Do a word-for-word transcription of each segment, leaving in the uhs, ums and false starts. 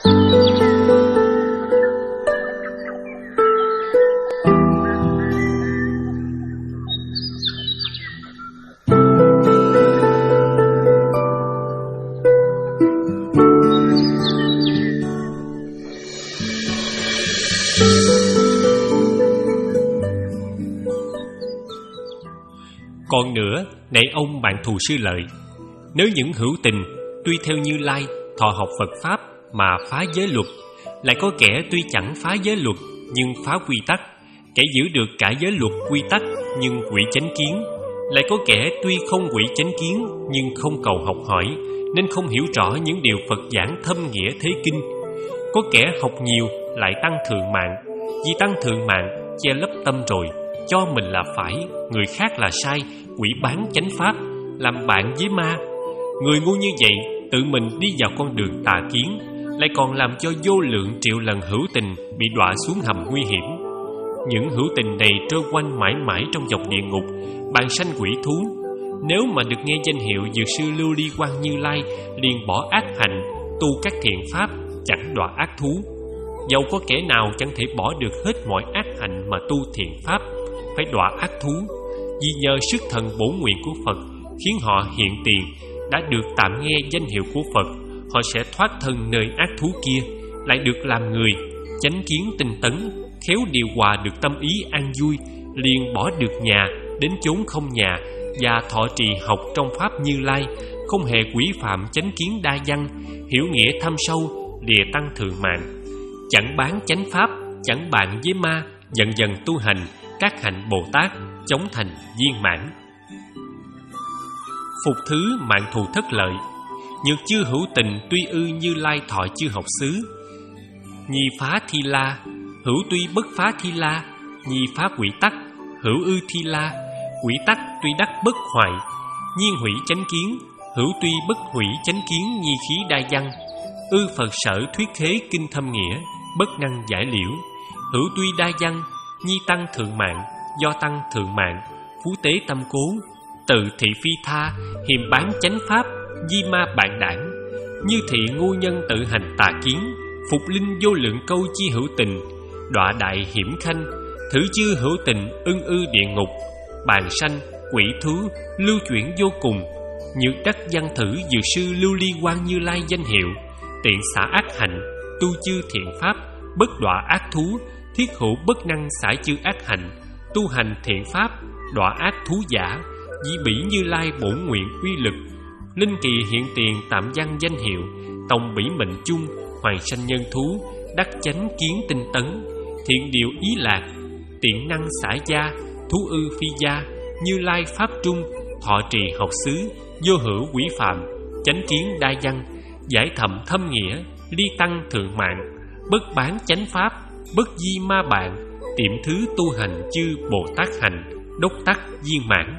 Còn nữa, này ông bạn thù sư Lợi, nếu những hữu tình tuy theo Như Lai thọ học Phật Pháp mà phá giới luật, lại có kẻ tuy chẳng phá giới luật nhưng phá quy tắc, kẻ giữ được cả giới luật quy tắc nhưng quỷ chánh kiến, lại có kẻ tuy không quỷ chánh kiến nhưng không cầu học hỏi, nên không hiểu rõ những điều Phật giảng thâm nghĩa thế kinh. Có kẻ học nhiều lại tăng thượng mạng, vì tăng thượng mạng che lấp tâm rồi, cho mình là phải, người khác là sai, quỷ bán chánh pháp, làm bạn với ma. Người ngu như vậy tự mình đi vào con đường tà kiến, lại còn làm cho vô lượng triệu lần hữu tình bị đọa xuống hầm nguy hiểm. Những hữu tình này trôi quanh mãi mãi trong dòng địa ngục, bàn sanh quỷ thú. Nếu mà được nghe danh hiệu Dược sư Lưu Ly Quang Như Lai, liền bỏ ác hành, tu các thiện pháp, chẳng đọa ác thú. Dẫu có kẻ nào chẳng thể bỏ được hết mọi ác hành mà tu thiện pháp, phải đọa ác thú, vì nhờ sức thần bổ nguyện của Phật khiến họ hiện tiền, đã được tạm nghe danh hiệu của Phật, họ sẽ thoát thân nơi ác thú kia, lại được làm người, chánh kiến tinh tấn, khéo điều hòa được tâm ý an vui, liền bỏ được nhà, đến chốn không nhà, và thọ trì học trong pháp Như Lai, không hề quỷ phạm chánh kiến đa văn, hiểu nghĩa thâm sâu, lìa tăng thượng mạng, chẳng bán chánh pháp, chẳng bạn với ma, dần dần tu hành các hạnh Bồ Tát, chống thành viên mãn. Phục thứ mạng thù thất lợi, nhược chư hữu tình tuy ư Như Lai thọ chư học xứ. Nhi phá thi la, hữu tuy bất phá thi la, nhi phá quỷ tắc, hữu ư thi la, quỷ tắc tuy đắc bất hoại, nhiên hủy chánh kiến, hữu tuy bất hủy chánh kiến nhi khí đa văn, ư Phật sở thuyết khế kinh thâm nghĩa, bất năng giải liễu, hữu tuy đa văn, nhi tăng thượng mạng, do tăng thượng mạng, phú tế tâm cố, tự thị phi tha, hiềm bán chánh pháp, di ma bạn đảng, như thị ngu nhân tự hành tà kiến, phục linh vô lượng câu chi hữu tình, đọa đại hiểm khanh, thử chư hữu tình ưng ư địa ngục, bàn sanh quỷ thú lưu chuyển vô cùng. Nhược đắc văn thử Dược sư Lưu Ly Quang Như Lai danh hiệu, tiện xả ác hạnh, tu chư thiện pháp, bất đọa ác thú, thiết hữu bất năng xả chư ác hạnh, tu hành thiện pháp, đọa ác thú giả, di bỉ Như Lai bổn nguyện uy lực, linh kỳ hiện tiền tạm văn danh hiệu, tòng bỉ mệnh chung, hoàng sanh nhân thú, đắc chánh kiến tinh tấn, thiện điều ý lạc, tiện năng xả gia, thú ư phi gia, Như Lai pháp trung, thọ trì học xứ, vô hữu quỷ phạm, chánh kiến đa văn, giải thầm thâm nghĩa, ly tăng thượng mạng, bất bán chánh pháp, bất di ma bạn, tiệm thứ tu hành chư Bồ Tát hành, đốc tắc viên mãn.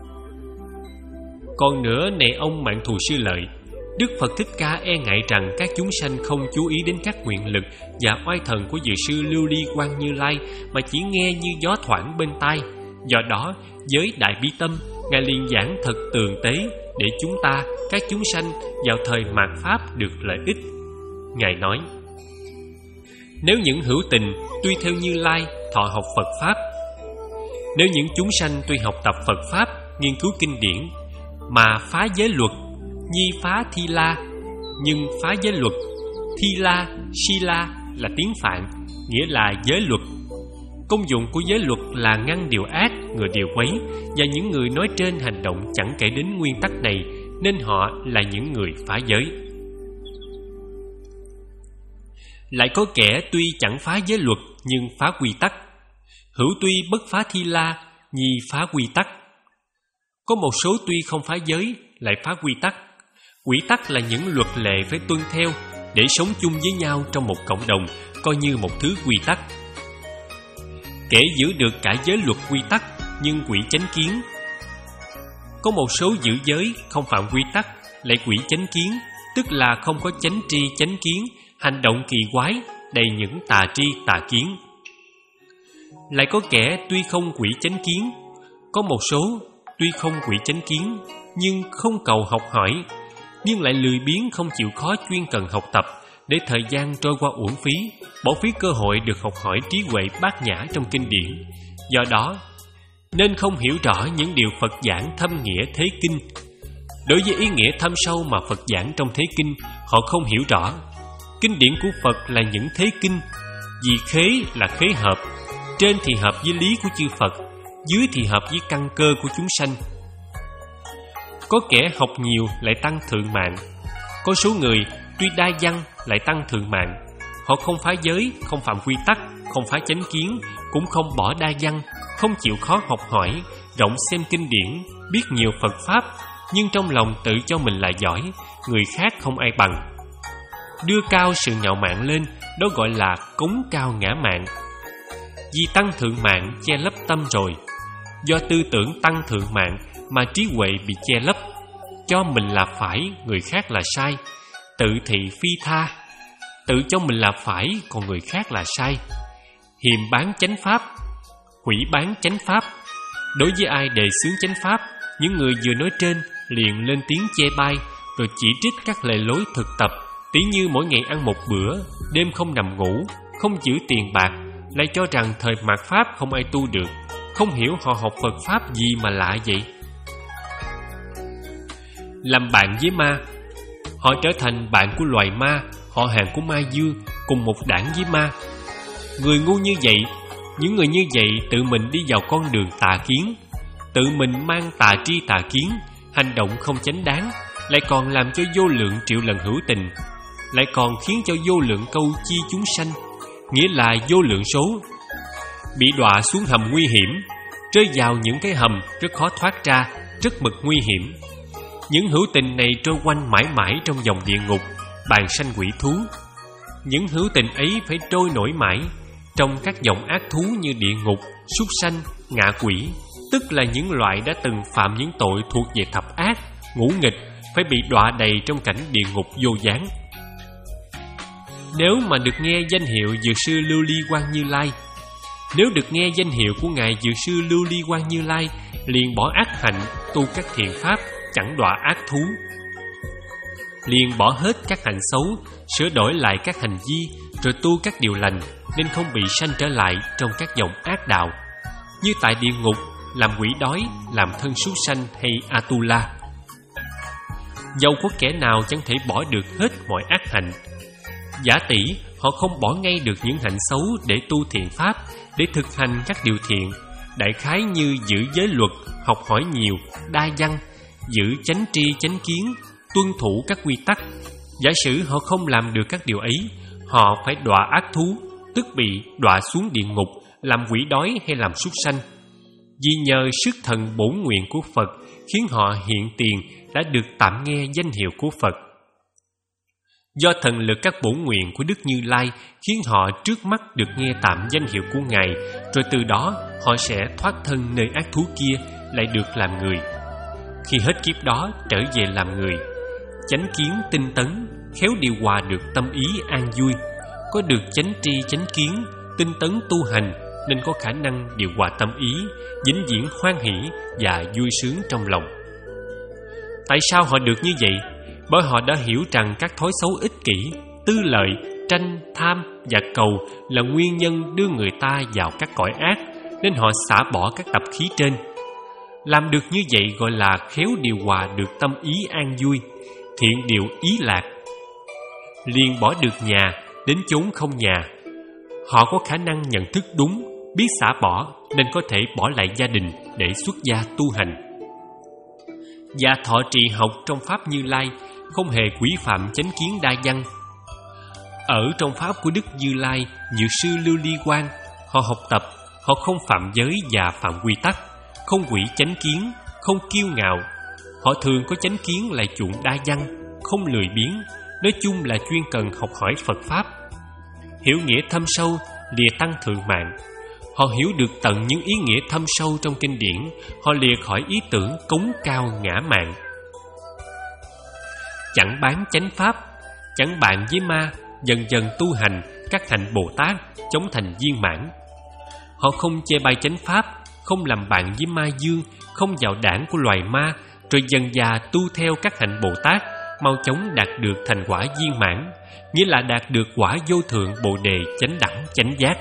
Còn nữa này ông mạng thù sư Lợi, Đức Phật Thích Ca e ngại rằng các chúng sanh không chú ý đến các nguyện lực và oai thần của Dược sư Lưu Ly Quang Như Lai, mà chỉ nghe như gió thoảng bên tai. Do đó, với đại bi tâm, Ngài liền giảng thật tường tế để chúng ta, các chúng sanh vào thời mạt pháp được lợi ích. Ngài nói: nếu những hữu tình tuy theo Như Lai thọ học Phật Pháp, nếu những chúng sanh tuy học tập Phật Pháp, nghiên cứu kinh điển, mà phá giới luật, nhi phá thi la, nhưng phá giới luật, thi la, si la là tiếng Phạn, nghĩa là giới luật. Công dụng của giới luật là ngăn điều ác, ngừa điều quấy, và những người nói trên hành động chẳng kể đến nguyên tắc này, nên họ là những người phá giới. Lại có kẻ tuy chẳng phá giới luật nhưng phá quy tắc, hữu tuy bất phá thi la, nhi phá quy tắc. Có một số tuy không phá giới lại phá quy tắc. Quy tắc là những luật lệ phải tuân theo để sống chung với nhau trong một cộng đồng, coi như một thứ quy tắc. Kẻ giữ được cả giới luật quy tắc nhưng quỷ chánh kiến. Có một số giữ giới không phạm quy tắc lại quỷ chánh kiến, tức là không có chánh tri chánh kiến, hành động kỳ quái, đầy những tà tri tà kiến. Lại có kẻ tuy không quỷ chánh kiến, có một số tuy không quỷ chánh kiến nhưng không cầu học hỏi, nhưng lại lười biếng không chịu khó chuyên cần học tập, để thời gian trôi qua uổng phí, bỏ phí cơ hội được học hỏi trí huệ bát nhã trong kinh điển. Do đó, nên không hiểu rõ những điều Phật giảng thâm nghĩa thế kinh. Đối với ý nghĩa thâm sâu mà Phật giảng trong thế kinh, họ không hiểu rõ. Kinh điển của Phật là những thế kinh, vì khế là khế hợp, trên thì hợp với lý của chư Phật, dưới thì hợp với căn cơ của chúng sanh. Có kẻ học nhiều lại tăng thượng mạng, có số người tuy đa văn lại tăng thượng mạng. Họ không phá giới, không phạm quy tắc, không phá chánh kiến, cũng không bỏ đa văn, không chịu khó học hỏi, rộng xem kinh điển, biết nhiều Phật Pháp, nhưng trong lòng tự cho mình là giỏi, người khác không ai bằng. Đưa cao sự nhạo mạn lên, đó gọi là cống cao ngã mạn. Vì tăng thượng mạng che lấp tâm rồi, do tư tưởng tăng thượng mạng mà trí huệ bị che lấp, cho mình là phải, người khác là sai, tự thị phi tha, tự cho mình là phải, còn người khác là sai. Hiềm bán chánh pháp, hủy bán chánh pháp. Đối với ai đề xướng chánh pháp, những người vừa nói trên liền lên tiếng chê bai, rồi chỉ trích các lề lối thực tập, tỉ như mỗi ngày ăn một bữa, đêm không nằm ngủ, không giữ tiền bạc, lại cho rằng thời mạt pháp không ai tu được. Không hiểu họ học Phật Pháp gì mà lạ vậy. Làm bạn với ma, họ trở thành bạn của loài ma, họ hàng của ma dương, cùng một đảng với ma. Người ngu như vậy, những người như vậy tự mình đi vào con đường tà kiến, tự mình mang tà tri tà kiến, hành động không chánh đáng, lại còn làm cho vô lượng triệu lần hữu tình, lại còn khiến cho vô lượng câu chi chúng sanh, nghĩa là vô lượng số, bị đọa xuống hầm nguy hiểm, rơi vào những cái hầm rất khó thoát ra, rất mực nguy hiểm. Những hữu tình này trôi quanh mãi mãi trong dòng địa ngục, bàn sanh quỷ thú. Những hữu tình ấy phải trôi nổi mãi trong các dòng ác thú như địa ngục, súc sanh, ngạ quỷ, tức là những loại đã từng phạm những tội thuộc về thập ác, ngũ nghịch, phải bị đọa đầy trong cảnh địa ngục vô gián. Nếu mà được nghe danh hiệu Dược sư Lưu Ly Quang Như Lai, nếu được nghe danh hiệu của ngài Dược sư Lưu Ly Quang Như Lai, liền bỏ ác hạnh, tu các thiện pháp, chẳng đọa ác thú. Liền bỏ hết các hạnh xấu, sửa đổi lại các hành vi, rồi tu các điều lành, nên không bị sanh trở lại trong các dòng ác đạo, như tại địa ngục, làm quỷ đói, làm thân súc sanh hay Atula. Dẫu có kẻ nào chẳng thể bỏ được hết mọi ác hạnh, giả tỷ họ không bỏ ngay được những hạnh xấu để tu thiện pháp, để thực hành các điều thiện, đại khái như giữ giới luật, học hỏi nhiều, đa văn, giữ chánh tri chánh kiến, tuân thủ các quy tắc. Giả sử họ không làm được các điều ấy, họ phải đọa ác thú, tức bị đọa xuống địa ngục, làm quỷ đói hay làm súc sanh. Vì nhờ sức thần bổn nguyện của Phật khiến họ hiện tiền đã được tạm nghe danh hiệu của Phật. Do thần lực các bổn nguyện của Đức Như Lai khiến họ trước mắt được nghe tạm danh hiệu của Ngài, rồi từ đó họ sẽ thoát thân nơi ác thú kia, lại được làm người. Khi hết kiếp đó trở về làm người, chánh kiến tinh tấn, khéo điều hòa được tâm ý an vui, có được chánh tri chánh kiến, tinh tấn tu hành, nên có khả năng điều hòa tâm ý, vĩnh viễn hoan hỷ và vui sướng trong lòng. Tại sao họ được như vậy? Bởi họ đã hiểu rằng các thói xấu ích kỷ, tư lợi, tranh, tham và cầu là nguyên nhân đưa người ta vào các cõi ác, nên họ xả bỏ các tập khí trên. Làm được như vậy gọi là khéo điều hòa được tâm ý an vui, thiện điều ý lạc. Liền bỏ được nhà, đến chốn không nhà. Họ có khả năng nhận thức đúng, biết xả bỏ, nên có thể bỏ lại gia đình để xuất gia tu hành. Và thọ trì học trong Pháp Như Lai, không hề quỷ phạm chánh kiến đa văn. Ở trong Pháp của Đức Như Lai, Dược sư Lưu Ly Quang, họ học tập, họ không phạm giới và phạm quy tắc, không quỷ chánh kiến, không kiêu ngạo. Họ thường có chánh kiến lại chuộng đa văn, không lười biếng, nói chung là chuyên cần học hỏi Phật Pháp. Hiểu nghĩa thâm sâu, lìa tăng thượng mạng. Họ hiểu được tận những ý nghĩa thâm sâu trong kinh điển, họ lìa khỏi ý tưởng cống cao ngã mạn. Chẳng bán chánh pháp, chẳng bạn với ma, dần dần tu hành các hạnh Bồ Tát, chống thành viên mãn. Họ không chê bai chánh pháp, không làm bạn với ma dương, không vào đảng của loài ma, rồi dần dà tu theo các hạnh Bồ Tát, mau chóng đạt được thành quả viên mãn, nghĩa là đạt được quả vô thượng bồ đề chánh đẳng chánh giác.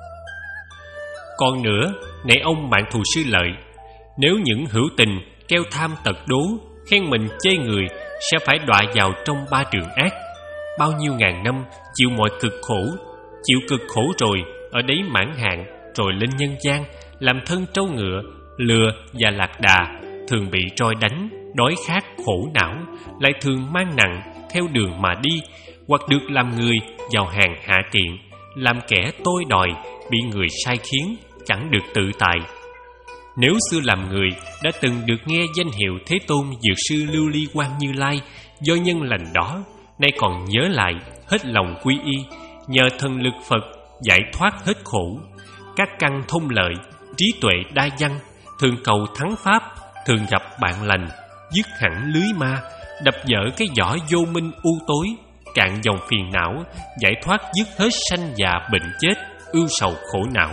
Còn nữa, này ông bạn thù sư Lợi, nếu những hữu tình keo tham tật đố, khen mình chê người, sẽ phải đọa vào trong ba trường ác, bao nhiêu ngàn năm chịu mọi cực khổ. Chịu cực khổ rồi, ở đấy mãn hạn, rồi lên nhân gian, làm thân trâu ngựa, lừa và lạc đà, thường bị trói đánh, đói khát khổ não, lại thường mang nặng theo đường mà đi, hoặc được làm người vào hàng hạ tiện, làm kẻ tôi đòi, bị người sai khiến, chẳng được tự tại. Nếu xưa làm người đã từng được nghe danh hiệu Thế Tôn Dược Sư Lưu Ly Quang Như Lai, do nhân lành đó, nay còn nhớ lại, hết lòng quy y, nhờ thần lực Phật giải thoát hết khổ. Các căn thông lợi, trí tuệ đa văn, thường cầu thắng pháp, thường gặp bạn lành, dứt hẳn lưới ma, đập vỡ cái vỏ vô minh u tối, cạn dòng phiền não, giải thoát dứt hết sanh già bệnh chết, ưu sầu khổ não.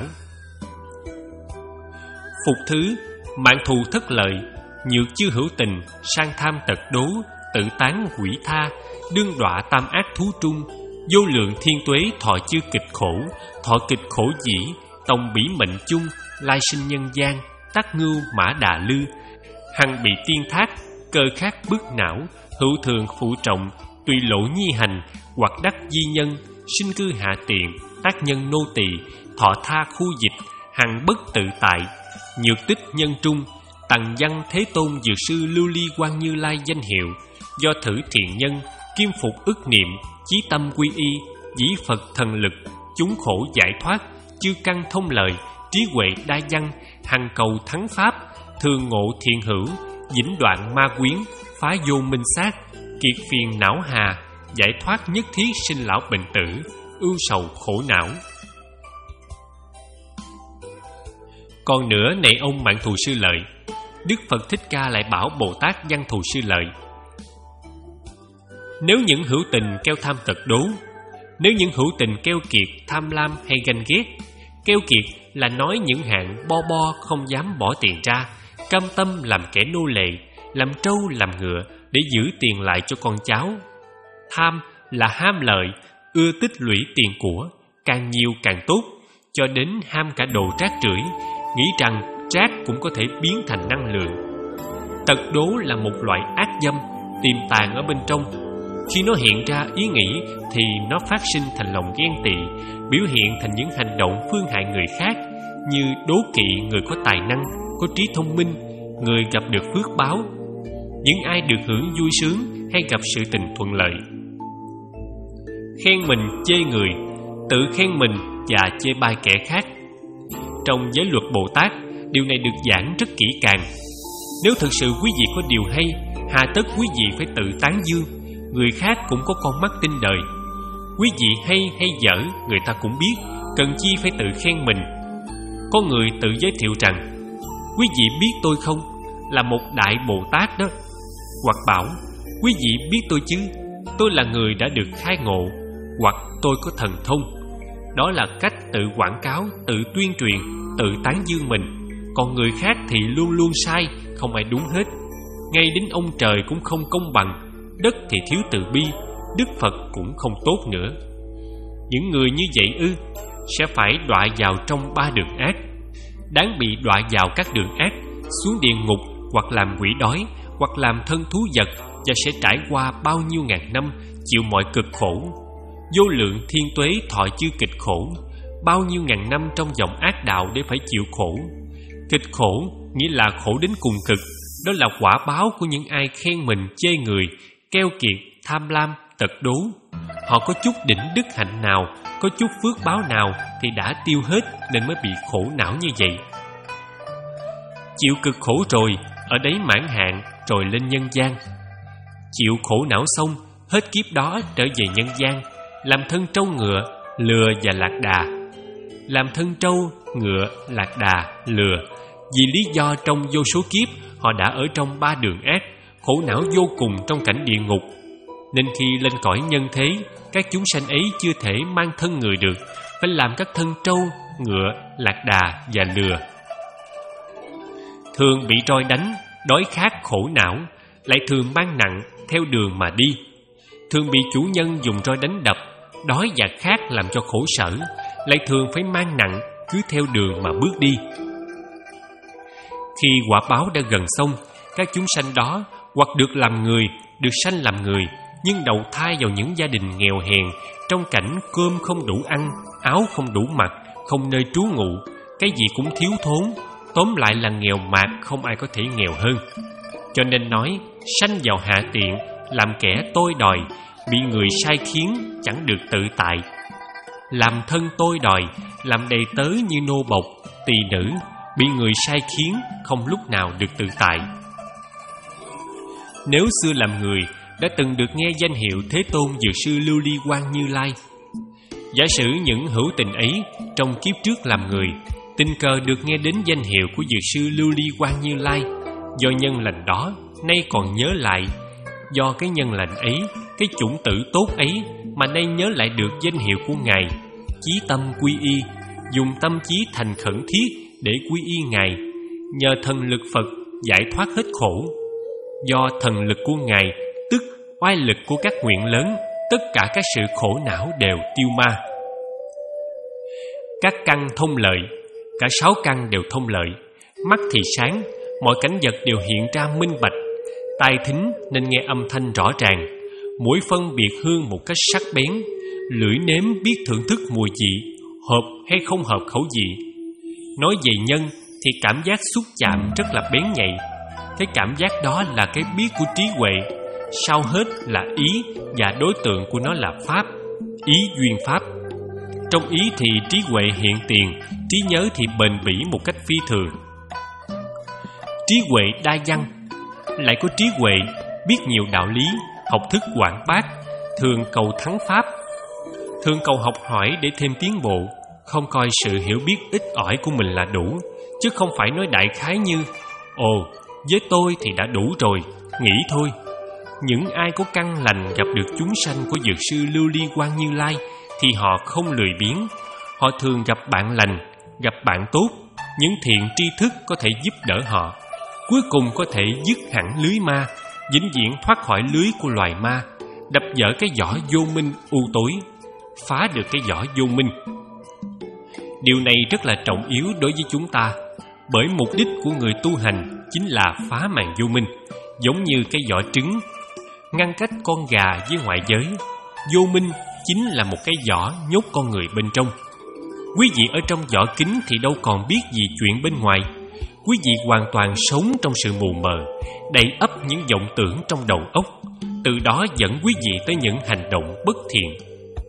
Phục thứ, mạng thù thất lợi, nhược chư hữu tình, sang tham tật đố, tự tán quỷ tha, đương đọa tam ác thú trung, vô lượng thiên tuế thọ chư kịch khổ, thọ kịch khổ dĩ, tòng bỉ mệnh chung, lai sinh nhân gian, tắc ngưu mã đà lư, hằng bị tiên thác, cơ khát bức não, hữu thường phụ trọng, tùy lộ nhi hành, hoặc đắc di nhân, sinh cư hạ tiện, tác nhân nô tỳ, thọ tha khu dịch, hằng bất tự tại, nhược tích nhân trung, tằng văn Thế Tôn Dược Sư Lưu Ly Quang Như Lai danh hiệu, do thử thiện nhân, kim phục ức niệm, chí tâm quy y, dĩ Phật thần lực, chúng khổ giải thoát, chư căn thông lợi, trí huệ đa văn, hằng cầu thắng pháp, thường ngộ thiện hữu, vĩnh đoạn ma quyến, phá vô minh sát, kiệt phiền não hà, giải thoát nhất thiết sinh lão bệnh tử, ưu sầu khổ não. Còn nữa, này ông mạng thù sư Lợi, Đức Phật Thích Ca lại bảo Bồ Tát Văn Thù Sư Lợi: nếu những hữu tình keo tham tật đố, nếu những hữu tình keo kiệt, tham lam hay ganh ghét, keo kiệt là nói những hạng bo bo không dám bỏ tiền ra, cam tâm làm kẻ nô lệ, làm trâu làm ngựa để giữ tiền lại cho con cháu. Tham là ham lợi, ưa tích lũy tiền của, càng nhiều càng tốt, cho đến ham cả đồ rác rưởi, nghĩ rằng rác cũng có thể biến thành năng lượng. Tật đố là một loại ác dâm tiềm tàng ở bên trong. Khi nó hiện ra ý nghĩ thì nó phát sinh thành lòng ghen tị, biểu hiện thành những hành động phương hại người khác, như đố kỵ người có tài năng, có trí thông minh, người gặp được phước báo, những ai được hưởng vui sướng hay gặp sự tình thuận lợi. Khen mình chê người, tự khen mình và chê bai kẻ khác. Trong giới luật Bồ Tát, điều này được giảng rất kỹ càng. Nếu thực sự quý vị có điều hay, hà tất quý vị phải tự tán dương. Người khác cũng có con mắt tinh đời. Quý vị hay hay dở, người ta cũng biết, cần chi phải tự khen mình. Có người tự giới thiệu rằng: quý vị biết tôi không, là một đại Bồ Tát đó. Hoặc bảo: quý vị biết tôi chứ, tôi là người đã được khai ngộ. Hoặc tôi có thần thông. Đó là cách tự quảng cáo, tự tuyên truyền, tự tán dương mình. Còn người khác thì luôn luôn sai, không ai đúng hết. Ngay đến ông trời cũng không công bằng, đất thì thiếu từ bi, Đức Phật cũng không tốt nữa. Những người như vậy ư, sẽ phải đọa vào trong ba đường ác. Đáng bị đọa vào các đường ác, xuống địa ngục, hoặc làm quỷ đói, hoặc làm thân thú vật, và sẽ trải qua bao nhiêu ngàn năm chịu mọi cực khổ. Vô lượng thiên tuế thọ chư kịch khổ, bao nhiêu ngàn năm trong dòng ác đạo để phải chịu khổ. Kịch khổ nghĩa là khổ đến cùng cực. Đó là quả báo của những ai khen mình chê người, keo kiệt, tham lam, tật đố. Họ có chút đỉnh đức hạnh nào, có chút phước báo nào thì đã tiêu hết, nên mới bị khổ não như vậy. Chịu cực khổ rồi, ở đấy mãn hạn, rồi lên nhân gian. Chịu khổ não xong, hết kiếp đó trở về nhân gian, làm thân trâu ngựa, lừa và lạc đà. Làm thân trâu, ngựa, lạc đà, lừa, vì lý do trong vô số kiếp họ đã ở trong ba đường ác, khổ não vô cùng trong cảnh địa ngục. Nên khi lên cõi nhân thế, các chúng sanh ấy chưa thể mang thân người được, phải làm các thân trâu, ngựa, lạc đà và lừa. Thường bị roi đánh, đói khát khổ não, lại thường mang nặng, theo đường mà đi. Thường bị chủ nhân dùng roi đánh đập, đói và khát làm cho khổ sở, lại thường phải mang nặng, cứ theo đường mà bước đi. Khi quả báo đã gần xong, các chúng sanh đó hoặc được làm người, được sanh làm người, nhưng đầu thai vào những gia đình nghèo hèn, trong cảnh cơm không đủ ăn, áo không đủ mặc, không nơi trú ngụ, cái gì cũng thiếu thốn, tóm lại là nghèo mạt, không ai có thể nghèo hơn. Cho nên nói, sanh vào hạ tiện, làm kẻ tôi đòi, bị người sai khiến, chẳng được tự tại. Làm thân tôi đòi, làm đầy tớ như nô bộc, tỳ nữ, bị người sai khiến, không lúc nào được tự tại. Nếu xưa làm người, đã từng được nghe danh hiệu Thế Tôn Dược Sư Lưu Ly Quang Như Lai. Giả sử những hữu tình ấy trong kiếp trước làm người, tình cờ được nghe đến danh hiệu của Dược Sư Lưu Ly Quang Như Lai, do nhân lành đó nay còn nhớ lại, do cái nhân lành ấy, cái chủng tử tốt ấy mà nay nhớ lại được danh hiệu của Ngài, chí tâm quy y, dùng tâm trí thành khẩn thiết để quy y Ngài, nhờ thần lực Phật giải thoát hết khổ. Do thần lực của Ngài, tức oai lực của các nguyện lớn, tất cả các sự khổ não đều tiêu ma. Các căn thông lợi, cả sáu căn đều thông lợi. Mắt thì sáng, mọi cảnh vật đều hiện ra minh bạch. Tai thính nên nghe âm thanh rõ ràng. Mũi phân biệt hương một cách sắc bén. Lưỡi nếm biết thưởng thức mùi vị, hợp hay không hợp khẩu vị. Nói về nhân thì cảm giác xúc chạm rất là bén nhạy. Cái cảm giác đó là cái biết của trí huệ. Sau hết là ý, và đối tượng của nó là pháp, ý duyên pháp. Trong ý thì trí huệ hiện tiền, trí nhớ thì bền bỉ một cách phi thường. Trí huệ đa văn, lại có trí huệ biết nhiều đạo lý, học thức quảng bác, thường cầu thắng pháp, thường cầu học hỏi để thêm tiến bộ, không coi sự hiểu biết ít ỏi của mình là đủ, chứ không phải nói đại khái như ồ, với tôi thì đã đủ rồi, nghĩ thôi. Những ai có căn lành gặp được chúng sanh của Dược Sư Lưu Ly Quang Như Lai thì họ không lười biếng. Họ thường gặp bạn lành, gặp bạn tốt, những thiện tri thức có thể giúp đỡ họ, cuối cùng có thể dứt hẳn lưới ma, vĩnh viễn thoát khỏi lưới của loài ma, đập vỡ cái vỏ vô minh u tối, phá được cái vỏ vô minh. Điều này rất là trọng yếu đối với chúng ta, bởi mục đích của người tu hành chính là phá màn vô minh, giống như cái vỏ trứng, ngăn cách con gà với ngoại giới. Vô minh chính là một cái vỏ nhốt con người bên trong. Quý vị ở trong vỏ kính thì đâu còn biết gì chuyện bên ngoài. Quý vị hoàn toàn sống trong sự mù mờ, đầy ắp những vọng tưởng trong đầu óc, từ đó dẫn quý vị tới những hành động bất thiện.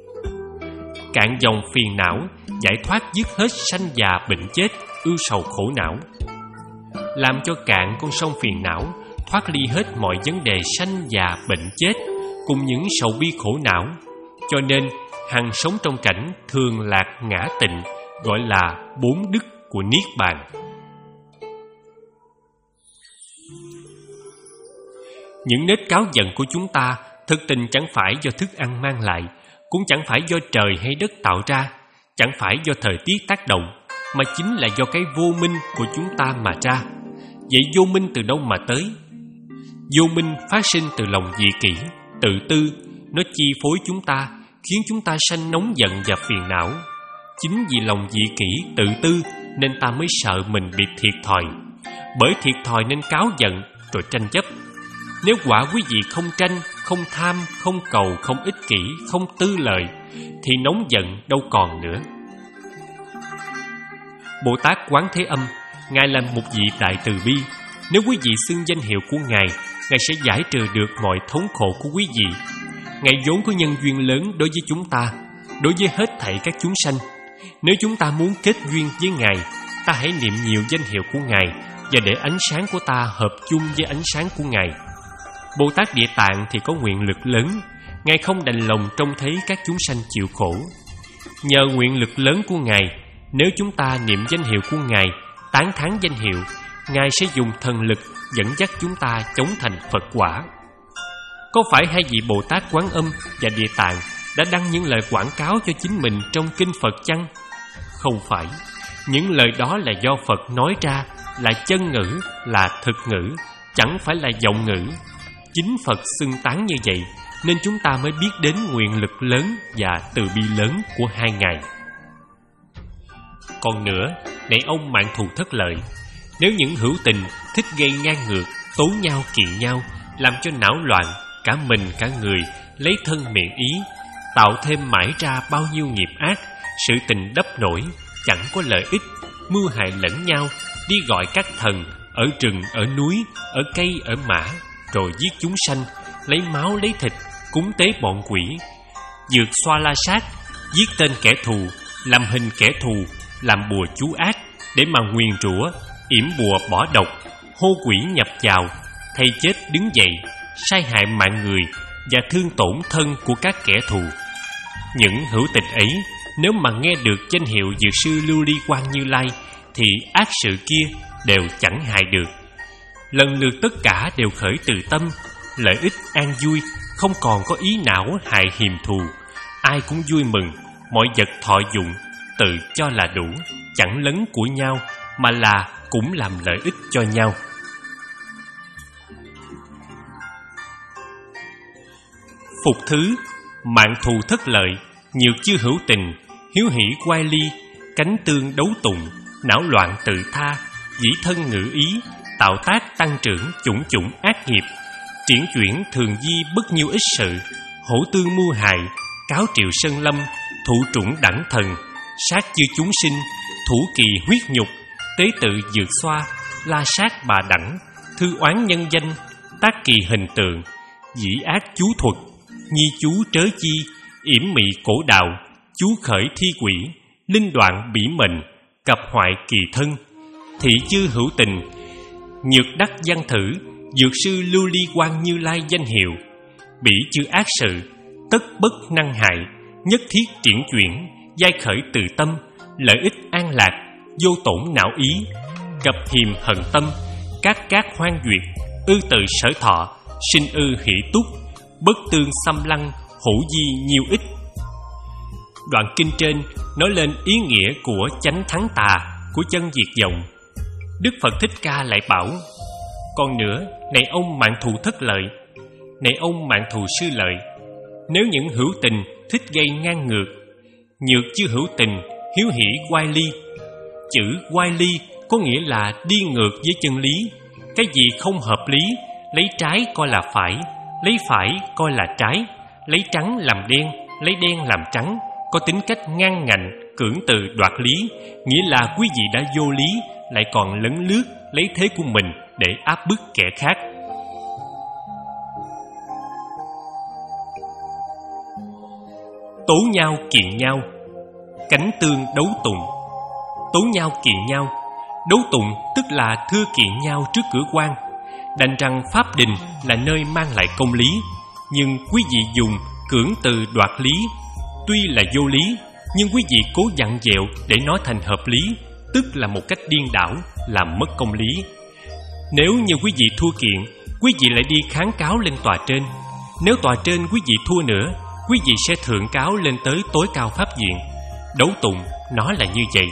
Cạn dòng phiền não, giải thoát dứt hết sanh già bệnh chết, ưu sầu khổ não. Làm cho cạn con sông phiền não, thoát ly hết mọi vấn đề sanh già bệnh chết cùng những sầu bi khổ não. Cho nên hằng sống trong cảnh thường lạc ngã tịnh, gọi là bốn đức của Niết Bàn. Những nết cáu giận của chúng ta thực tình chẳng phải do thức ăn mang lại, cũng chẳng phải do trời hay đất tạo ra, chẳng phải do thời tiết tác động, mà chính là do cái vô minh của chúng ta mà ra. Vậy vô minh từ đâu mà tới? Vô minh phát sinh từ lòng dị kỷ, tự tư, nó chi phối chúng ta, khiến chúng ta sanh nóng giận và phiền não. Chính vì lòng dị kỷ, tự tư nên ta mới sợ mình bị thiệt thòi. Bởi thiệt thòi nên cáu giận rồi tranh chấp. Nếu quả quý vị không tranh, không tham, không cầu, không ích kỷ, không tư lợi, thì nóng giận đâu còn nữa. Bồ Tát Quán Thế Âm, Ngài là một vị đại từ bi. Nếu quý vị xưng danh hiệu của Ngài, Ngài sẽ giải trừ được mọi thống khổ của quý vị. Ngài vốn có nhân duyên lớn đối với chúng ta, đối với hết thảy các chúng sanh. Nếu chúng ta muốn kết duyên với Ngài, ta hãy niệm nhiều danh hiệu của Ngài, và để ánh sáng của ta hợp chung với ánh sáng của Ngài. Bồ Tát Địa Tạng thì có nguyện lực lớn. Ngài không đành lòng trông thấy các chúng sanh chịu khổ. Nhờ nguyện lực lớn của Ngài, nếu chúng ta niệm danh hiệu của Ngài, tán thán danh hiệu, Ngài sẽ dùng thần lực dẫn dắt chúng ta chống thành Phật quả. Có phải hai vị Bồ Tát Quán Âm và Địa Tạng đã đăng những lời quảng cáo cho chính mình trong kinh Phật chăng? Không phải. Những lời đó là do Phật nói ra, là chân ngữ, là thực ngữ, chẳng phải là vọng ngữ. chính Phật xưng tán như vậy, nên chúng ta mới biết đến nguyện lực lớn và từ bi lớn của hai Ngài. Còn nữa, này ông mạng thù thất lợi, nếu những hữu tình thích gây ngang ngược, tố nhau kiện nhau, làm cho não loạn cả mình cả người, lấy thân miệng ý, tạo thêm mãi ra bao nhiêu nghiệp ác, sự tình đắp nổi, chẳng có lợi ích, mưu hại lẫn nhau, đi gọi các thần ở rừng, ở núi, ở cây, ở mã, rồi giết chúng sanh, lấy máu lấy thịt, cúng tế bọn quỷ, dược xoa la sát, giết tên kẻ thù, làm hình kẻ thù, làm bùa chú ác, để mà nguyền rủa, yểm bùa bỏ độc, hô quỷ nhập vào, thay chết đứng dậy, sai hại mạng người và thương tổn thân của các kẻ thù. Những hữu tình ấy, nếu mà nghe được danh hiệu Dược sư Lưu Ly Quang Như Lai, thì ác sự kia đều chẳng hại được. Lần lượt tất cả đều khởi từ tâm, lợi ích an vui, không còn có ý não hại hiềm thù. Ai cũng vui mừng, mọi vật thọ dụng, tự cho là đủ, chẳng lấn của nhau, mà là cũng làm lợi ích cho nhau. Phục thứ, mạng thù thất lợi, nhược chư hữu tình, hiếu hỷ quai ly, cánh tương đấu tụng, não loạn tự tha, dĩ thân ngữ ý, tạo tác tăng trưởng chủng chủng ác nghiệp, triển chuyển thường di bất nhiêu ích sự, hổ tương mưu hại, cáo triệu sơn lâm, thụ trũng đẳng thần, sát chư chúng sinh, thủ kỳ huyết nhục, tế tự dược xoa, la sát bà đẳng, thư oán nhân danh, tác kỳ hình tượng, dĩ ác chú thuật, nhi chú trớ chi, yểm mị cổ đạo, chú khởi thi quỷ, linh đoạn bỉ mệnh, cập hoại kỳ thân, thị chư hữu tình, nhược đắc văn thử, Dược sư Lưu Ly Quang Như Lai danh hiệu, bỉ chư ác sự, tất bất năng hại, nhất thiết triển chuyển, giai khởi từ tâm, lợi ích an lạc, vô tổn não ý, cập hiềm hận tâm, các cát hoan duyệt, ư tự sở thọ, sinh ư hỷ túc, bất tương xâm lăng, hữu di nhiều ích. Đoạn kinh trên nói lên ý nghĩa của chánh thắng tà, của chân diệt vọng. Đức Phật Thích Ca lại bảo: còn nữa, này ông mạng thù thất lợi, này ông mạng thù sư lợi, nếu những hữu tình thích gây ngang ngược, nhược chư hữu tình, hiếu hỷ quai ly. Chữ quai ly có nghĩa là đi ngược với chân lý. Cái gì không hợp lý, lấy trái coi là phải, lấy phải coi là trái, lấy trắng làm đen, lấy đen làm trắng, có tính cách ngang ngạnh, cưỡng từ đoạt lý, nghĩa là quý vị đã vô lý, lại còn lấn lướt lấy thế của mình để áp bức kẻ khác. Tố nhau kiện nhau, cánh tương đấu tụng. Tố nhau kiện nhau, đấu tụng tức là thưa kiện nhau trước cửa quan. Đành rằng pháp đình là nơi mang lại công lý, nhưng quý vị dùng cưỡng từ đoạt lý, tuy là vô lý, nhưng quý vị cố dặn dẹo để nói thành hợp lý, tức là một cách điên đảo, làm mất công lý. Nếu như quý vị thua kiện, quý vị lại đi kháng cáo lên tòa trên. Nếu tòa trên quý vị thua nữa, quý vị sẽ thượng cáo lên tới tối cao pháp viện. Đấu tụng nó là như vậy,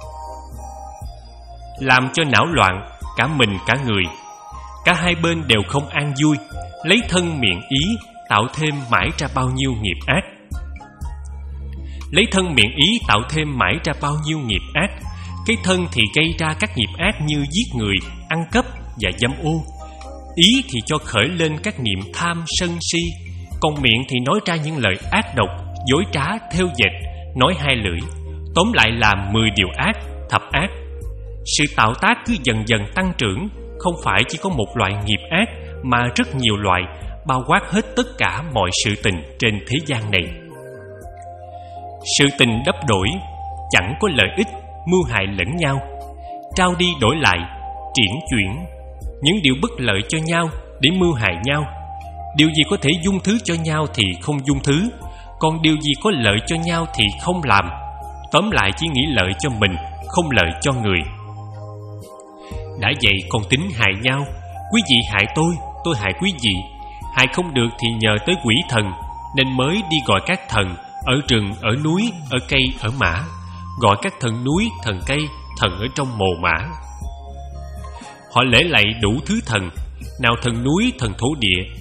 làm cho não loạn cả mình cả người. Cả hai bên đều không an vui, lấy thân miệng ý, tạo thêm mãi ra bao nhiêu nghiệp ác. Lấy thân miệng ý tạo thêm mãi ra bao nhiêu nghiệp ác. Cái thân thì gây ra các nghiệp ác như giết người, ăn cắp và dâm ô. Ý thì cho khởi lên các niệm tham sân si. Còn miệng thì nói ra những lời ác độc, dối trá, thêu dệt, nói hai lưỡi. Tóm lại là mười điều ác, thập ác. Sự tạo tác cứ dần dần tăng trưởng, không phải chỉ có một loại nghiệp ác, mà rất nhiều loại, bao quát hết tất cả mọi sự tình trên thế gian này. Sự tình đắp đổi, chẳng có lợi ích, mưu hại lẫn nhau, trao đi đổi lại, triển chuyển, những điều bất lợi cho nhau để mưu hại nhau. Điều gì có thể dung thứ cho nhau thì không dung thứ, còn điều gì có lợi cho nhau thì không làm. Tóm lại chỉ nghĩ lợi cho mình, không lợi cho người. Đã vậy còn tính hại nhau, quý vị hại tôi, tôi hại quý vị. Hại không được thì nhờ tới quỷ thần, nên mới đi gọi các thần ở rừng, ở núi, ở cây, ở mã. Gọi các thần núi, thần cây, thần ở trong mồ mã. Họ lễ lạy đủ thứ thần, nào thần núi, thần thổ địa,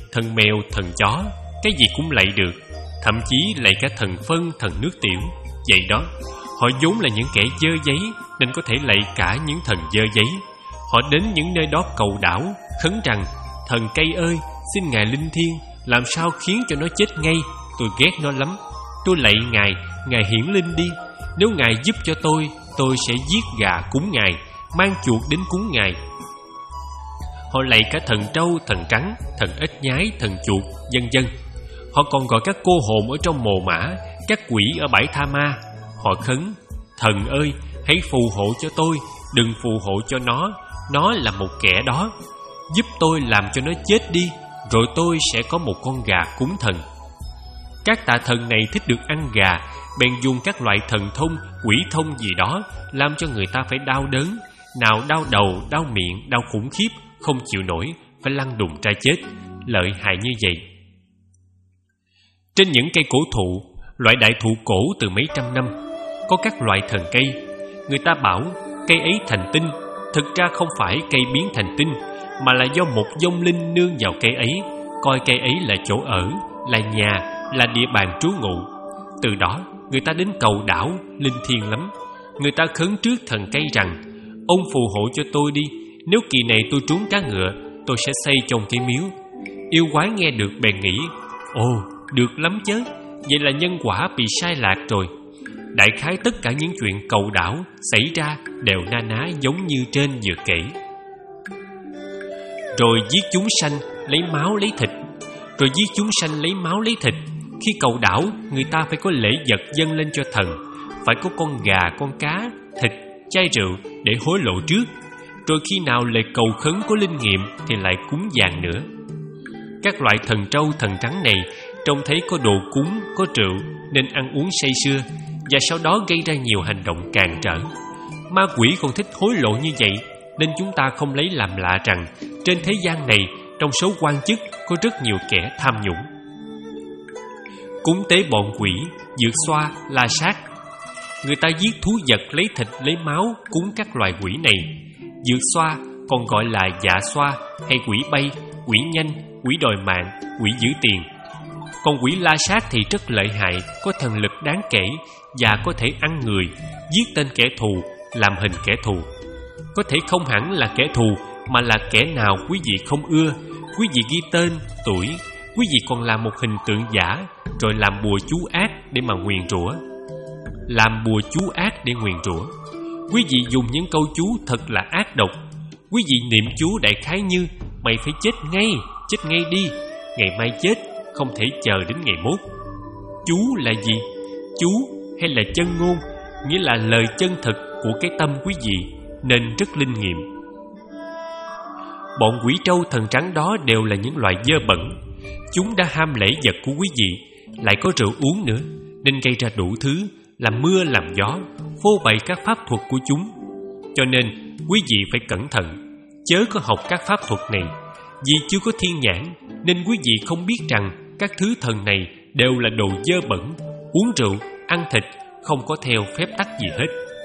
thần mèo, thần chó, cái gì cũng lạy được, thậm chí lạy cả thần phân, thần nước tiểu. Vậy đó, họ vốn là những kẻ dơ giấy nên có thể lạy cả những thần dơ giấy. Họ đến những nơi đó cầu đảo, khấn rằng: thần cây ơi, xin ngài linh thiêng, làm sao khiến cho nó chết ngay, tôi ghét nó lắm. Tôi lạy ngài, ngài hiển linh đi. Nếu ngài giúp cho tôi, tôi sẽ giết gà cúng ngài, mang chuột đến cúng ngài. Họ lạy cả thần trâu, thần trắng, thần ếch nhái, thần chuột, vân vân. Họ còn gọi các cô hồn ở trong mồ mả, các quỷ ở bãi tha ma. Họ khấn: thần ơi, hãy phù hộ cho tôi, đừng phù hộ cho nó, nó là một kẻ đó. Giúp tôi làm cho nó chết đi, rồi tôi sẽ có một con gà cúng thần. Các tà thần này thích được ăn gà, bèn dùng các loại thần thông, quỷ thông gì đó, làm cho người ta phải đau đớn, nào đau đầu, đau miệng, đau khủng khiếp, không chịu nổi, phải lăn đùng ra chết. Lợi hại như vậy. Trên những cây cổ thụ, loại đại thụ cổ từ mấy trăm năm, có các loại thần cây. Người ta bảo cây ấy thành tinh, thực ra không phải cây biến thành tinh, mà là do một vong linh nương vào cây ấy, coi cây ấy là chỗ ở, là nhà, là địa bàn trú ngụ. Từ đó người ta đến cầu đảo, linh thiêng lắm. Người ta khấn trước thần cây rằng: ông phù hộ cho tôi đi, nếu kỳ này tôi trúng cá ngựa, tôi sẽ xây trong cây miếu. Yêu quái nghe được bèn nghĩ: ồ, được lắm chứ, vậy là nhân quả bị sai lạc rồi. Đại khái tất cả những chuyện cầu đảo xảy ra đều na ná giống như trên vừa kể. Rồi giết chúng sanh, lấy máu lấy thịt. Rồi giết chúng sanh, lấy máu lấy thịt. Khi cầu đảo, người ta phải có lễ vật dâng lên cho thần, phải có con gà, con cá, thịt, chai rượu để hối lộ trước. Rồi khi nào lời cầu khấn có linh nghiệm thì lại cúng vàng nữa. Các loại thần trâu, thần trắng này trông thấy có đồ cúng, có rượu nên ăn uống say sưa, và sau đó gây ra nhiều hành động càn trở. Ma quỷ còn thích hối lộ như vậy, nên chúng ta không lấy làm lạ rằng trên thế gian này, trong số quan chức có rất nhiều kẻ tham nhũng. Cúng tế bọn quỷ, dược xoa, la sát. Người ta giết thú vật, lấy thịt, lấy máu, cúng các loài quỷ này. Dược xoa còn gọi là dạ xoa, hay quỷ bay, quỷ nhanh, quỷ đòi mạng, quỷ giữ tiền. Còn quỷ la sát thì rất lợi hại, có thần lực đáng kể và có thể ăn người, giết tên kẻ thù, làm hình kẻ thù. Có thể không hẳn là kẻ thù, mà là kẻ nào quý vị không ưa, quý vị ghi tên, tuổi, quý vị còn làm một hình tượng giả, rồi làm bùa chú ác để mà nguyền rủa. Làm bùa chú ác để nguyền rủa. Quý vị dùng những câu chú thật là ác độc. Quý vị niệm chú đại khái như: mày phải chết ngay, chết ngay đi, ngày mai chết, không thể chờ đến ngày mốt. Chú là gì? Chú hay là chân ngôn, nghĩa là lời chân thực của cái tâm quý vị, nên rất linh nghiệm. Bọn quỷ trâu thần trắng đó đều là những loại dơ bẩn. Chúng đã ham lễ vật của quý vị, lại có rượu uống nữa, nên gây ra đủ thứ, làm mưa làm gió, phô bày các pháp thuật của chúng. Cho nên quý vị phải cẩn thận, chớ có học các pháp thuật này. Vì chưa có thiên nhãn, nên quý vị không biết rằng các thứ thần này đều là đồ dơ bẩn. Uống rượu, ăn thịt, không có theo phép tắc gì hết.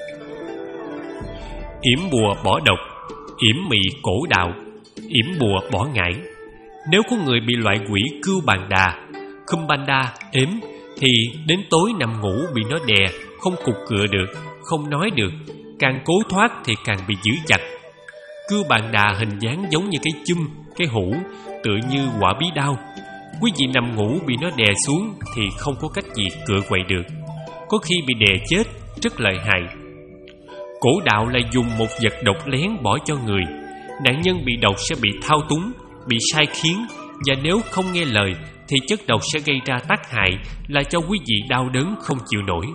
Yểm bùa bỏ độc, yểm mị cổ đạo, yểm bùa bỏ ngải. Nếu có người bị loại quỷ cưu bàn đà, Kumbanda ếm, thì đến tối nằm ngủ bị nó đè, không cục cựa được, không nói được, càng cố thoát thì càng bị giữ chặt. Cưu bàn đà hình dáng giống như cái chum, cái hũ, tựa như quả bí đao. Quý vị nằm ngủ bị nó đè xuống thì không có cách gì cựa quậy được, có khi bị đè chết, rất lợi hại. Cổ đạo là dùng một vật độc lén bỏ cho người. Nạn nhân bị độc sẽ bị thao túng, bị sai khiến, và nếu không nghe lời thì chất độc sẽ gây ra tác hại, là cho quý vị đau đớn không chịu nổi.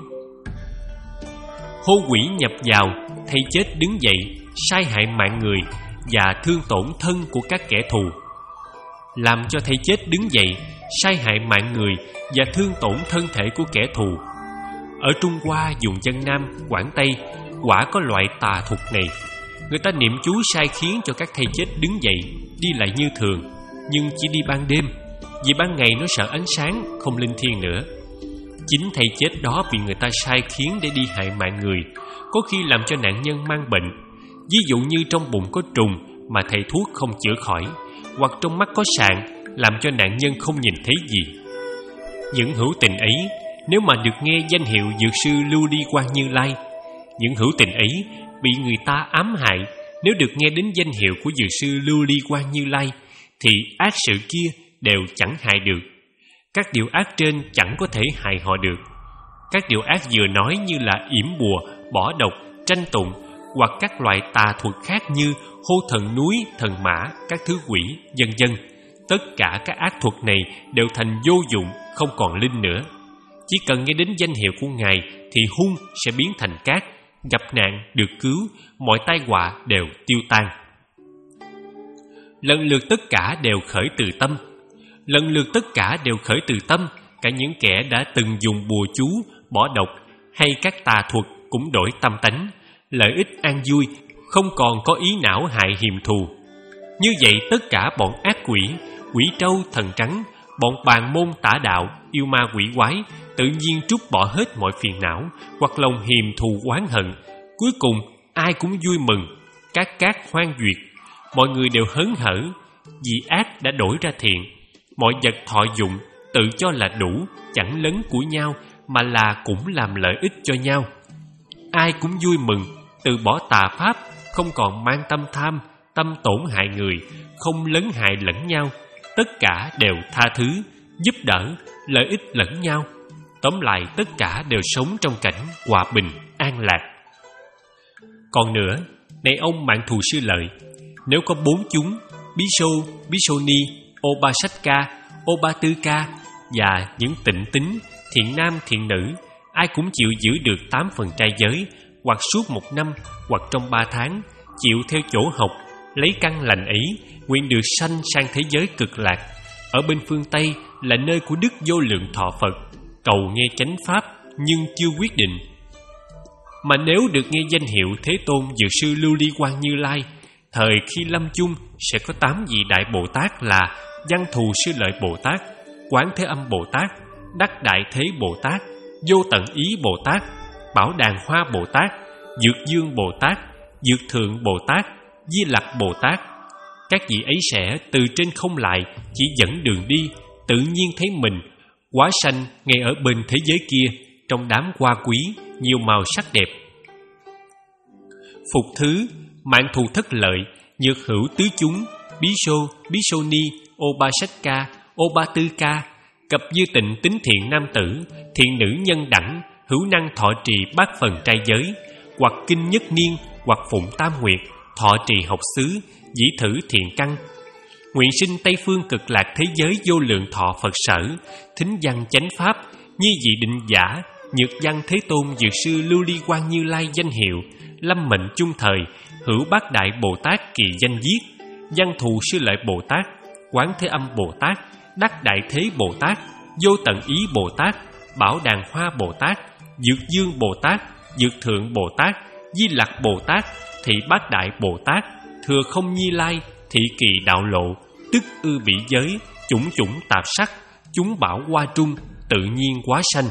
Hô quỷ nhập vào, thầy chết đứng dậy, sai hại mạng người và thương tổn thân của các kẻ thù. Làm cho thầy chết đứng dậy, sai hại mạng người và thương tổn thân thể của kẻ thù. Ở Trung Hoa, vùng Vân Nam, Quảng Tây, quả có loại tà thuật này. Người ta niệm chú sai khiến cho các thầy chết đứng dậy, đi lại như thường, nhưng chỉ đi ban đêm, vì ban ngày nó sợ ánh sáng, không linh thiêng nữa. Chính thầy chết đó bị người ta sai khiến để đi hại mạng người, có khi làm cho nạn nhân mang bệnh. Ví dụ như trong bụng có trùng mà thầy thuốc không chữa khỏi, hoặc trong mắt có sạn, làm cho nạn nhân không nhìn thấy gì. Những hữu tình ấy, nếu mà được nghe danh hiệu dược sư Lưu Ly Quang Như Lai, những hữu tình ấy bị người ta ám hại, nếu được nghe đến danh hiệu của dược sư Lưu Ly Quang Như Lai, thì ác sự kia đều chẳng hại được. Các điều ác trên chẳng có thể hại họ được. Các điều ác vừa nói như là yểm bùa, bỏ độc, tranh tụng, hoặc các loại tà thuật khác như hô thần núi, thần mã, các thứ quỷ, vân vân. Tất cả các ác thuật này đều thành vô dụng, không còn linh nữa. Chỉ cần nghe đến danh hiệu của Ngài thì hung sẽ biến thành cát, gặp nạn được cứu, mọi tai họa đều tiêu tan. Lần lượt tất cả đều khởi từ tâm. Lần lượt tất cả đều khởi từ tâm. Cả những kẻ đã từng dùng bùa chú, bỏ độc hay các tà thuật cũng đổi tâm tánh, lợi ích an vui, không còn có ý não hại hiềm thù. Như vậy tất cả bọn ác quỷ, quỷ trâu, thần trắng, bọn bàn môn tả đạo, yêu ma quỷ quái tự nhiên trút bỏ hết mọi phiền não hoặc lòng hiềm thù oán hận. Cuối cùng ai cũng vui mừng, các cát hoan duyệt, mọi người đều hớn hở, vì ác đã đổi ra thiện. Mọi vật thọ dụng tự cho là đủ, chẳng lấn của nhau mà là cũng làm lợi ích cho nhau. Ai cũng vui mừng, từ bỏ tà pháp, không còn mang tâm tham, tâm tổn hại người, không lấn hại lẫn nhau. Tất cả đều tha thứ, giúp đỡ, lợi ích lẫn nhau. Tóm lại tất cả đều sống trong cảnh hòa bình, an lạc. Còn nữa, này ông Mạng Thù Sư Lợi, nếu có bốn chúng, Bí Sô, Bí Sô Ni, Obasaka, Obataka và những tịnh tín, thiện nam thiện nữ, ai cũng chịu giữ được tám phần trai giới, hoặc suốt một năm, hoặc trong ba tháng, chịu theo chỗ học, lấy căn lành ấy, nguyện được sanh sang thế giới cực lạc. Ở bên phương Tây là nơi của Đức Vô Lượng Thọ Phật, cầu nghe chánh pháp nhưng chưa quyết định. Mà nếu được nghe danh hiệu Thế Tôn Dược Sư Lưu Ly Quang Như Lai, thời khi lâm chung sẽ có tám vị Đại Bồ Tát là Văn Thù Sư Lợi Bồ Tát, Quán Thế Âm Bồ Tát, Đắc Đại Thế Bồ Tát, Vô Tận Ý Bồ Tát, Bảo Đàn Hoa Bồ Tát, Dược Dương Bồ Tát, Dược Thượng Bồ Tát, Di Lặc Bồ Tát. Các vị ấy sẽ từ trên không lại, chỉ dẫn đường đi, tự nhiên thấy mình hóa sanh ngay ở bên thế giới kia, trong đám hoa quý nhiều màu sắc đẹp. Phục thứ, Mạng Thù Thất Lợi, Nhược Hữu Tứ Chúng, Bí Sô, Bí Sô Ni, Obasaka, Obataka, cặp dư tịnh tính thiện nam tử, thiện nữ nhân đẳng, hữu năng thọ trì bát phần trai giới, hoặc kinh nhất niên, hoặc phụng tam nguyệt, thọ trì học xứ, dĩ thử thiện căn. Nguyện sinh Tây phương cực lạc thế giới vô lượng thọ Phật sở, thính văn chánh pháp, như vị định giả, nhược văn Thế Tôn Dược Sư Lưu Ly Quang Như Lai danh hiệu, lâm mệnh chung thời, hữu bát đại Bồ Tát kỳ danh viết, Văn Thù Sư Lợi Bồ Tát, Quán Thế Âm Bồ Tát, Đắc Đại Thế Bồ Tát, Vô Tận Ý Bồ Tát, Bảo Đàn Hoa Bồ Tát, Dược Dương Bồ Tát, Dược Thượng Bồ Tát, Di Lặc Bồ Tát, Thị Bát Đại Bồ Tát, Thừa Không Nhi Lai, Thị Kỳ Đạo Lộ, Tức Ư Bỉ Giới, Chủng Chủng Tạp Sắc, Chúng Bảo Hoa Trung, Tự Nhiên Quá Sanh.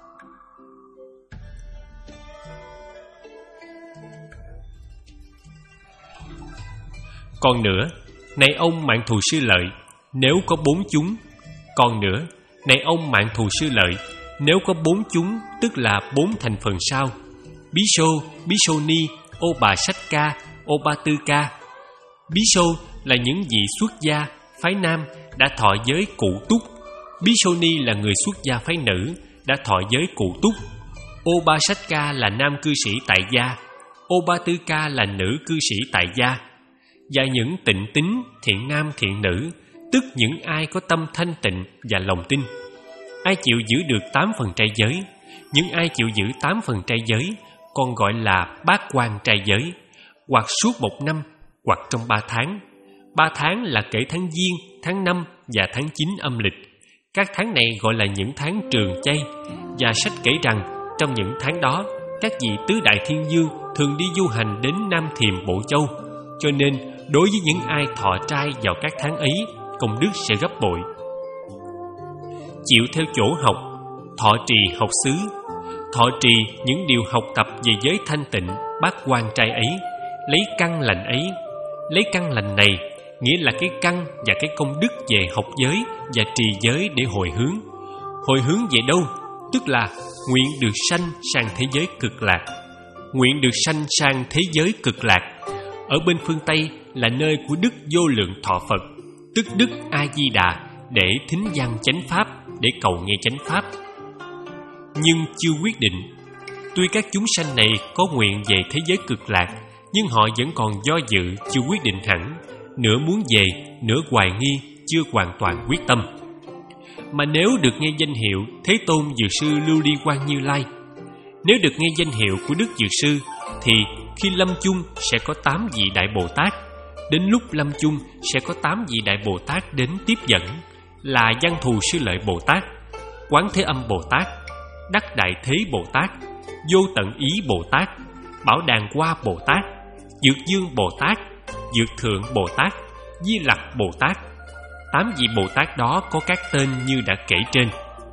Còn nữa, này ông Mạng Thù Sư Lợi, nếu có bốn chúng. Còn nữa, này ông Mạng Thù Sư Lợi, nếu có bốn chúng, tức là bốn thành phần sau: Bí Sô, Bí Sô Ni, Ô Bà Sách Ca, Ô Ba Tư Ca. Bí Sô là những vị xuất gia, phái nam, đã thọ giới cụ túc. Bí Sô Ni là người xuất gia phái nữ, đã thọ giới cụ túc. Ô Ba Sách Ca là nam cư sĩ tại gia. Ô Ba Tư Ca là nữ cư sĩ tại gia. Và những tịnh tín, thiện nam thiện nữ, tức những ai có tâm thanh tịnh và lòng tin. Ai chịu giữ được tám phần trai giới, những ai chịu giữ tám phần trai giới còn gọi là bát quan trai giới, hoặc suốt một năm, hoặc trong ba tháng. Ba tháng là kể tháng Giêng, tháng năm và tháng chín âm lịch. Các tháng này gọi là những tháng trường chay. Và sách kể rằng trong những tháng đó, các vị tứ đại thiên vương thường đi du hành đến Nam Thiềm Bộ Châu. Cho nên đối với những ai thọ trai vào các tháng ấy, công đức sẽ gấp bội. Chịu theo chỗ học, thọ trì học xứ, thọ trì những điều học tập về giới thanh tịnh bát quan trai ấy, lấy căn lành ấy. Lấy căn lành này, nghĩa là cái căn và cái công đức về học giới và trì giới để hồi hướng. Hồi hướng về đâu? Tức là nguyện được sanh sang thế giới cực lạc. Nguyện được sanh sang thế giới cực lạc. Ở bên phương Tây là nơi của Đức Vô Lượng Thọ Phật, tức Đức A-di-đà, để thính văn chánh pháp, để cầu nghe chánh pháp. Nhưng chưa quyết định. Tuy các chúng sanh này có nguyện về thế giới cực lạc, nhưng họ vẫn còn do dự, chưa quyết định hẳn, nửa muốn về, nửa hoài nghi, chưa hoàn toàn quyết tâm. Mà nếu được nghe danh hiệu Thế Tôn Dược Sư Lưu Ly Quang Như Lai, nếu được nghe danh hiệu của Đức Dược Sư, thì khi lâm chung sẽ có tám vị Đại Bồ Tát. Đến lúc lâm chung sẽ có tám vị Đại Bồ Tát đến tiếp dẫn, là Văn Thù Sư Lợi Bồ Tát, Quán Thế Âm Bồ Tát, Đắc Đại Thế Bồ Tát, Vô Tận Ý Bồ Tát, Bảo Đàn Hoa Bồ Tát, Dược Dương Bồ Tát, Dược Thượng Bồ Tát, Di Lặc Bồ Tát. Tám vị Bồ Tát đó có các tên như đã kể trên.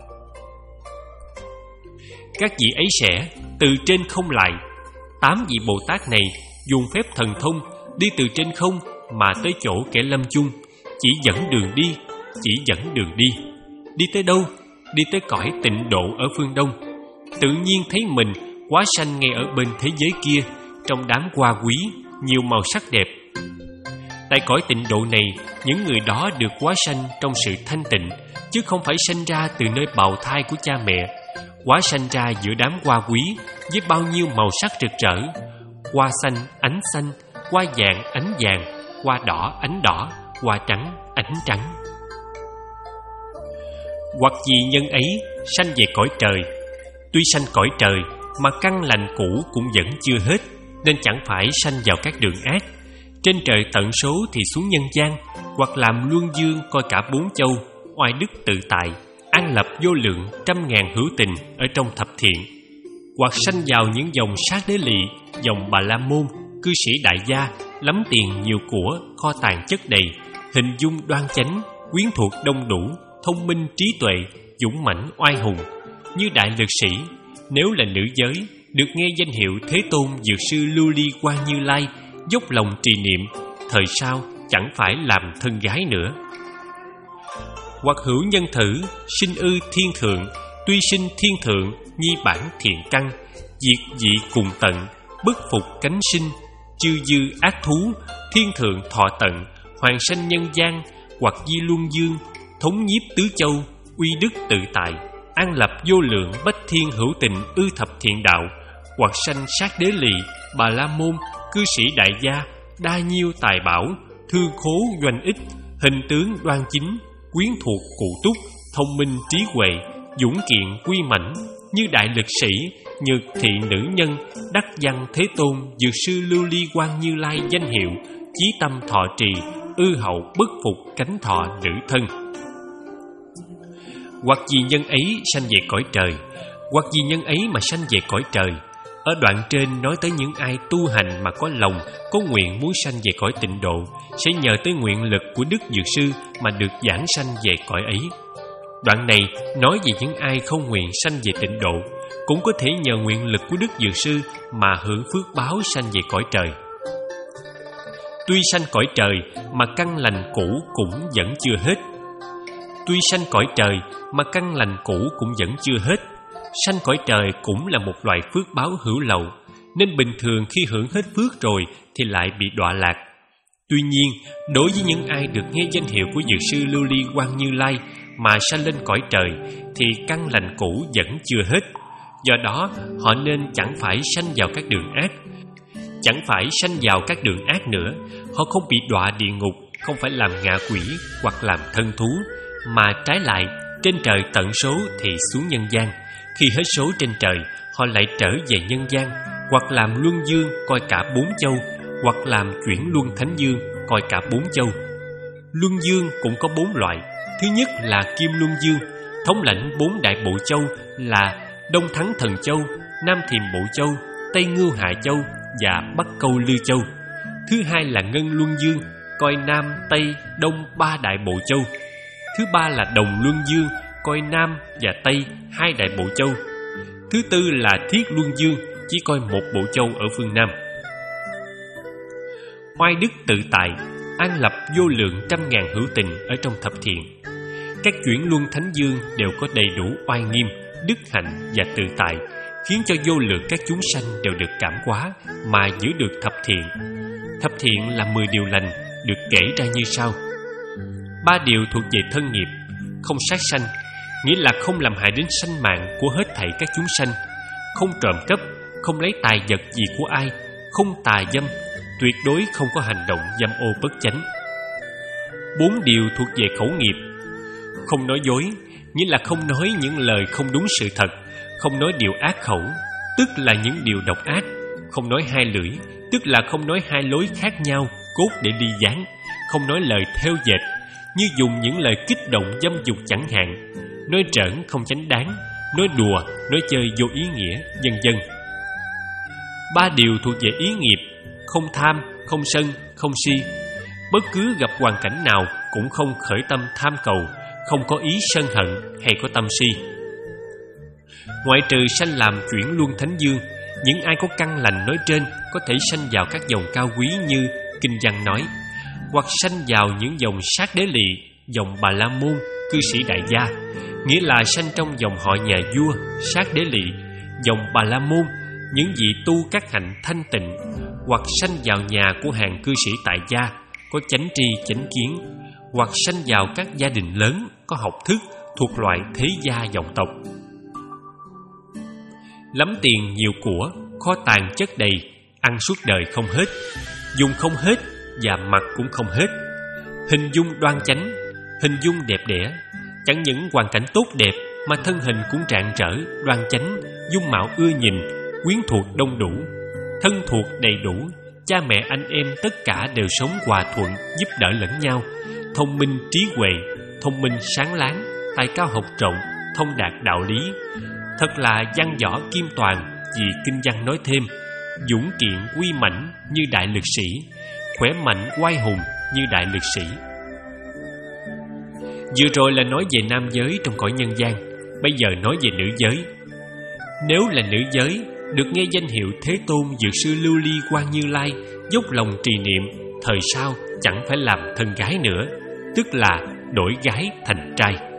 Các vị ấy sẽ từ trên không lại. Tám vị Bồ Tát này dùng phép thần thông đi từ trên không mà tới chỗ kẻ lâm chung, chỉ dẫn đường đi, chỉ dẫn đường đi. Đi tới đâu? Đi tới cõi Tịnh Độ ở phương Đông. Tự nhiên thấy mình hóa sanh ngay ở bên thế giới kia, trong đám hoa quý, nhiều màu sắc đẹp. Tại cõi Tịnh Độ này, những người đó được hóa sanh trong sự thanh tịnh, chứ không phải sanh ra từ nơi bào thai của cha mẹ. Hóa sanh ra giữa đám hoa quý với bao nhiêu màu sắc rực rỡ: hoa xanh ánh xanh, hoa vàng ánh vàng, hoa đỏ ánh đỏ, hoa trắng ánh trắng. Hoặc vì nhân ấy sanh về cõi trời. Tuy sanh cõi trời mà căn lành cũ cũng vẫn chưa hết, nên chẳng phải sanh vào các đường ác. Trên trời tận số thì xuống nhân gian, hoặc làm luân dương coi cả bốn châu, oai đức tự tại, an lập vô lượng trăm ngàn hữu tình ở trong thập thiện. Hoặc sanh vào những dòng sát đế lỵ, dòng Bà La Môn, cư sĩ đại gia, lắm tiền nhiều của, kho tàng chất đầy, hình dung đoan chánh, quyến thuộc đông đủ, thông minh trí tuệ, dũng mãnh oai hùng. Như đại lực sĩ, nếu là nữ giới, được nghe danh hiệu Thế Tôn Dược Sư Lưu Ly Quang Như Lai, dốc lòng trì niệm, thời sau chẳng phải làm thân gái nữa. Hoặc hữu nhân thử, sinh ư thiên thượng, tuy sinh thiên thượng, nhi bản thiện căn, diệt dị cùng tận, bất phục cánh sinh, chư dư ác thú, thiên thượng thọ tận, hoàng sanh nhân gian, hoặc di luân dương, thống nhiếp tứ châu, uy đức tự tại, an lập vô lượng bách thiên hữu tình ư thập thiện đạo, hoặc sanh sát đế lỵ, Bà La Môn, cư sĩ đại gia, đa nhiêu tài bảo, thương khố doanh ích, hình tướng đoan chính, quyến thuộc cụ túc, thông minh trí huệ, dũng kiện quy mãnh, như đại lực sĩ, nhược thị nữ nhân, đắc văn Thế Tôn Dược Sư Lưu Ly Quang Như Lai danh hiệu, chí tâm thọ trì, ư hậu bất phục cánh thọ nữ thân. Hoặc vì nhân ấy sanh về cõi trời. Hoặc vì nhân ấy mà sanh về cõi trời. Ở đoạn trên nói tới những ai tu hành mà có lòng, có nguyện muốn sanh về cõi Tịnh Độ, sẽ nhờ tới nguyện lực của Đức Dược Sư mà được giảng sanh về cõi ấy. Đoạn này nói về những ai không nguyện sanh về Tịnh Độ, cũng có thể nhờ nguyện lực của Đức Dược Sư mà hưởng phước báo sanh về cõi trời. Tuy sanh cõi trời mà căn lành cũ cũng vẫn chưa hết. Tuy sanh cõi trời mà căn lành cũ cũng vẫn chưa hết. Sanh cõi trời cũng là một loại phước báo hữu lậu, nên bình thường khi hưởng hết phước rồi thì lại bị đọa lạc. Tuy nhiên, đối với những ai được nghe danh hiệu của Dược Sư Lưu Ly Quang Như Lai mà sanh lên cõi trời, thì căn lành cũ vẫn chưa hết. Do đó, họ nên chẳng phải sanh vào các đường ác. Chẳng phải sanh vào các đường ác nữa, họ không bị đọa địa ngục, không phải làm ngạ quỷ hoặc làm thân thú, mà trái lại, trên trời tận số thì xuống nhân gian. Khi hết số trên trời, họ lại trở về nhân gian, hoặc làm luân dương coi cả bốn châu, hoặc làm chuyển luân thánh dương coi cả bốn châu. Luân dương cũng có bốn loại. Thứ nhất là Kim Luân Dương, thống lãnh bốn đại bộ châu là Đông Thắng Thần Châu, Nam Thiềm Bộ Châu, Tây Ngưu Hạ Châu và Bắc Câu Lư Châu. Thứ hai là Ngân Luân Dương, coi Nam, Tây, Đông ba đại bộ châu. Thứ ba là Đồng Luân Dương, coi Nam và Tây hai đại bộ châu. Thứ tư là Thiết Luân Dương, chỉ coi một bộ châu ở phương Nam. Oai đức tự tại, an lập vô lượng trăm ngàn hữu tình ở trong thập thiện. Các chuyển luân thánh dương đều có đầy đủ oai nghiêm, đức hạnh và tự tại, khiến cho vô lượng các chúng sanh đều được cảm hóa mà giữ được thập thiện. Thập thiện là mười điều lành, được kể ra như sau. Ba điều thuộc về thân nghiệp: không sát sanh, nghĩa là không làm hại đến sanh mạng của hết thảy các chúng sanh; không trộm cắp, không lấy tài vật gì của ai; không tà dâm, tuyệt đối không có hành động dâm ô bất chánh. Bốn điều thuộc về khẩu nghiệp: không nói dối, nghĩa là không nói những lời không đúng sự thật; không nói điều ác khẩu, tức là những điều độc ác; không nói hai lưỡi, tức là không nói hai lối khác nhau cốt để đi gián; không nói lời theo dệt, như dùng những lời kích động dâm dục chẳng hạn; nói trỡn không chánh đáng, nói đùa, nói chơi vô ý nghĩa, vân vân. Ba điều thuộc về ý nghiệp: không tham, không sân, không si. Bất cứ gặp hoàn cảnh nào cũng không khởi tâm tham cầu, không có ý sân hận hay có tâm si. Ngoại trừ sanh làm chuyển luân thánh dương, những ai có căn lành nói trên có thể sanh vào các dòng cao quý như kinh văn nói, hoặc sanh vào những dòng sát đế lỵ, dòng Bà La Môn, cư sĩ đại gia, nghĩa là sanh trong dòng họ nhà vua, sát đế lỵ, dòng Bà La Môn, những vị tu các hạnh thanh tịnh, hoặc sanh vào nhà của hàng cư sĩ tại gia, có chánh tri chánh kiến, hoặc sanh vào các gia đình lớn, có học thức, thuộc loại thế gia dòng tộc. Lắm tiền nhiều của, kho tàng chất đầy, ăn suốt đời không hết, dùng không hết và mặc cũng không hết. Hình dung đoan chánh, hình dung đẹp đẽ, chẳng những hoàn cảnh tốt đẹp mà thân hình cũng rạng rỡ, đoan chánh, dung mạo ưa nhìn, quyến thuộc đông đủ, thân thuộc đầy đủ, cha mẹ anh em tất cả đều sống hòa thuận, giúp đỡ lẫn nhau, thông minh trí huệ, thông minh sáng láng, tài cao học rộng, thông đạt đạo lý. Thật là văn võ kim toàn, vì kinh văn nói thêm, dũng kiện uy mãnh như đại lực sĩ, khỏe mạnh oai hùng như đại lực sĩ. Vừa rồi là nói về nam giới trong cõi nhân gian, bây giờ nói về nữ giới. Nếu là nữ giới, được nghe danh hiệu Thế Tôn Dược Sư Lưu Ly Quang Như Lai, dốc lòng trì niệm, thời sau chẳng phải làm thân gái nữa, tức là đổi gái thành trai.